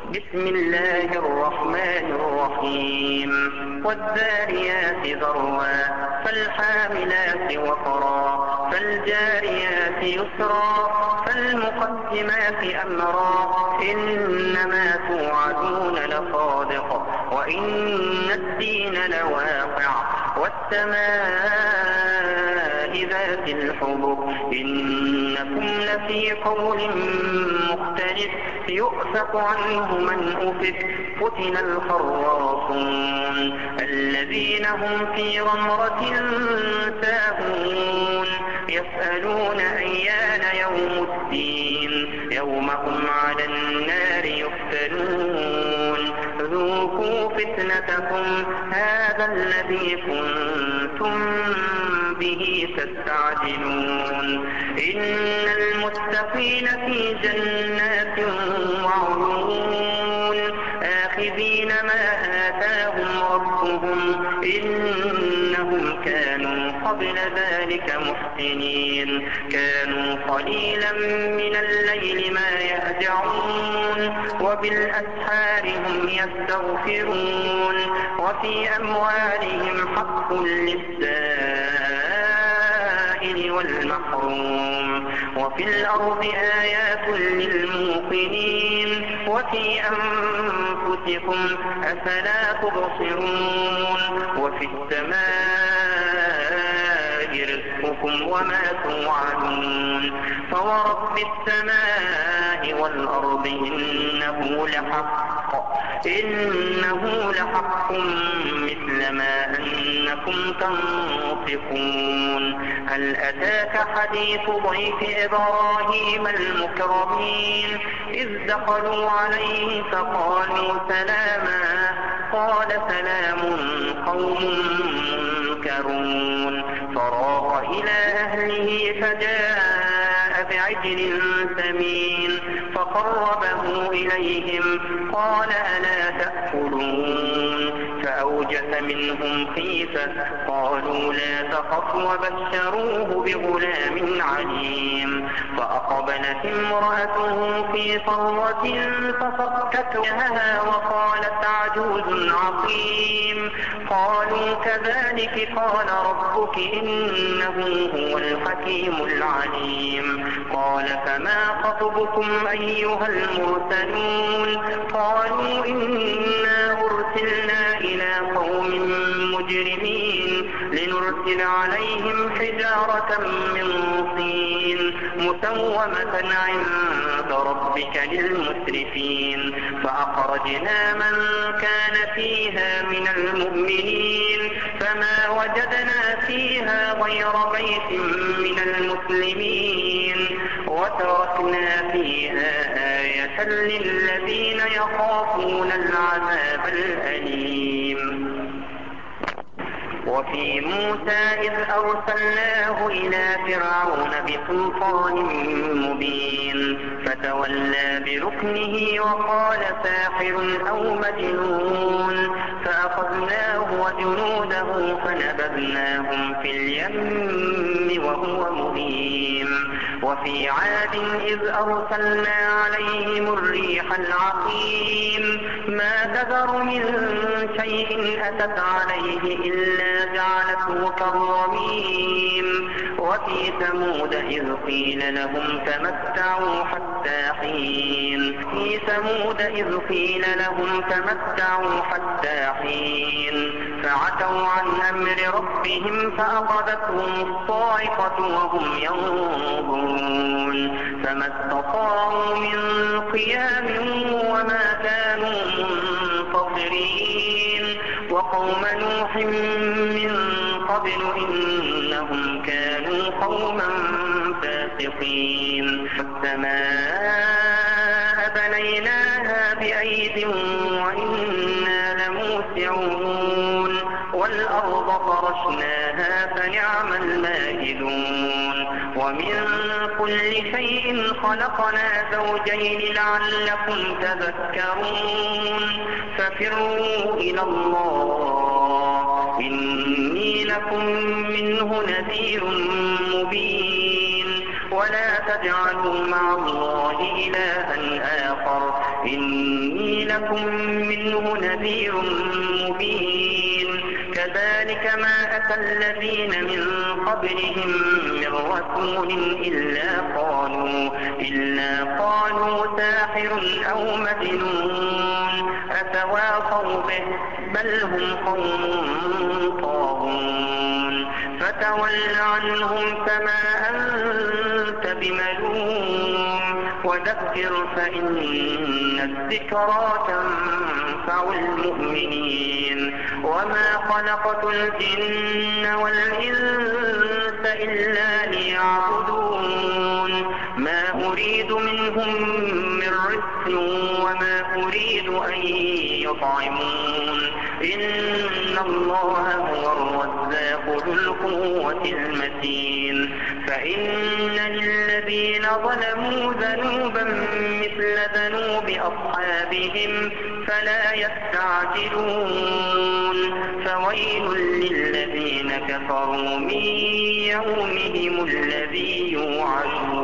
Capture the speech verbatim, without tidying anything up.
بسم الله الرحمن الرحيم والذاريات ذروا فالحاملات وقرا فالجاريات يسرا فالمقدمات أمرا إنما توعدون لصادق وإن الدين لواقع والسماء ذات الحبك إنكم لفي قول مختلف يؤفك عنه من أفك قتل الخراصون الذين هم في غمرة ساهون يسألون أيان يوم الدين يوم هم على النار يفتنون ذوقوا فتنتكم هذا الذي كنتم به تستعجلون إن المتقين في جنات وعيون آخذين ما آتاهم ربهم إنهم كانوا قبل ذلك محسنين كانوا قليلا من الليل ما يهجعون وبالأسحار هم يستغفرون وفي أموالهم حق للسائل والمحروم وفي الأرض آيات للموقنين وفي أنفسكم أفلا تبصرون وفي السماء رزقكم وما توعدون فورب السماء والأرض إنه لحق إنه لحق مثل ما أنكم تنطقون هل أتاك حديث ضيف إبراهيم المكرمين إذ دخلوا عليه فقالوا سلاما قال سلام قوم منكرون فراغ إلى أهله فجاء بعجل سمين فقربه إليهم قال ألا تأكلون فأوجس منهم خيفة قالوا لا تخف وبشروه بغلام عليم فأقبلت امرأته في صرة فصكت وجهها وقالت عجوز عقيم قالوا كذلك قال ربك إنه هو الحكيم العليم قال فما خطبكم أيها المرسلون قالوا إنا أرسلنا إلى قوم مجرمين لنرسل عليهم حجارة من طين مسومة عند ربك للمسرفين فأخرجنا من كان فيها من المؤمنين فما وجدنا فيها غير بيت من المسلمين وتركنا فيها آية للذين يخافون العذاب الأليم وفي موسى إذ أرسلناه إلى فرعون بسلطان مبين فتولى بركنه وقال ساحر أو مجنون فأخذناه وجنوده فنبذناهم في اليم وهو مبين وفي عاد إذ أرسلنا عليهم الريح العقيم ما تذر من شيء أتت عليه إلا جعلته كالرميم وفي ثمود إذ قيل لهم تمتعوا حتى حين في ثمود إذ قيل لهم تمتعوا حتى حين فعتوا عن أمر ربهم فأخذتهم الصاعقة وهم ينظرون فما استطاعوا من قيام وما كانوا منتصرين وقوم نوح من قبل إنهم كانوا قوما فاسقين والسماء بنيناها بأيد وإنا لموسعون والأرض فرشناها فنعم الماهدون ومن كل شيء خلقنا زوجين لعلكم تذكرون ففروا إلى الله إني لكم منه نذير مبين ولا تجعلوا مع الله إلها آخر إني لكم منه نذير مبين كذلك ما أتى الذين من قبلهم من رسول إلا قالوا, إلا قالوا ساحر أو مجنون أتواصوا به بل هم قوم طاغون فتول عنهم فما أنت بملوم وذكر فإن الذكرى تنفع المؤمنين وما خلقت الجن والإنس إلا ليعبدون ما أريد منهم من رزق وما أريد أن يطعمون إن الله هو الرزاق ذو القوة المتين فإن للذين ظلموا ذنوبا مثل ذنوب أصحابهم فلا يستعجلون فويل للذين كفروا من يومهم الذي يوعدون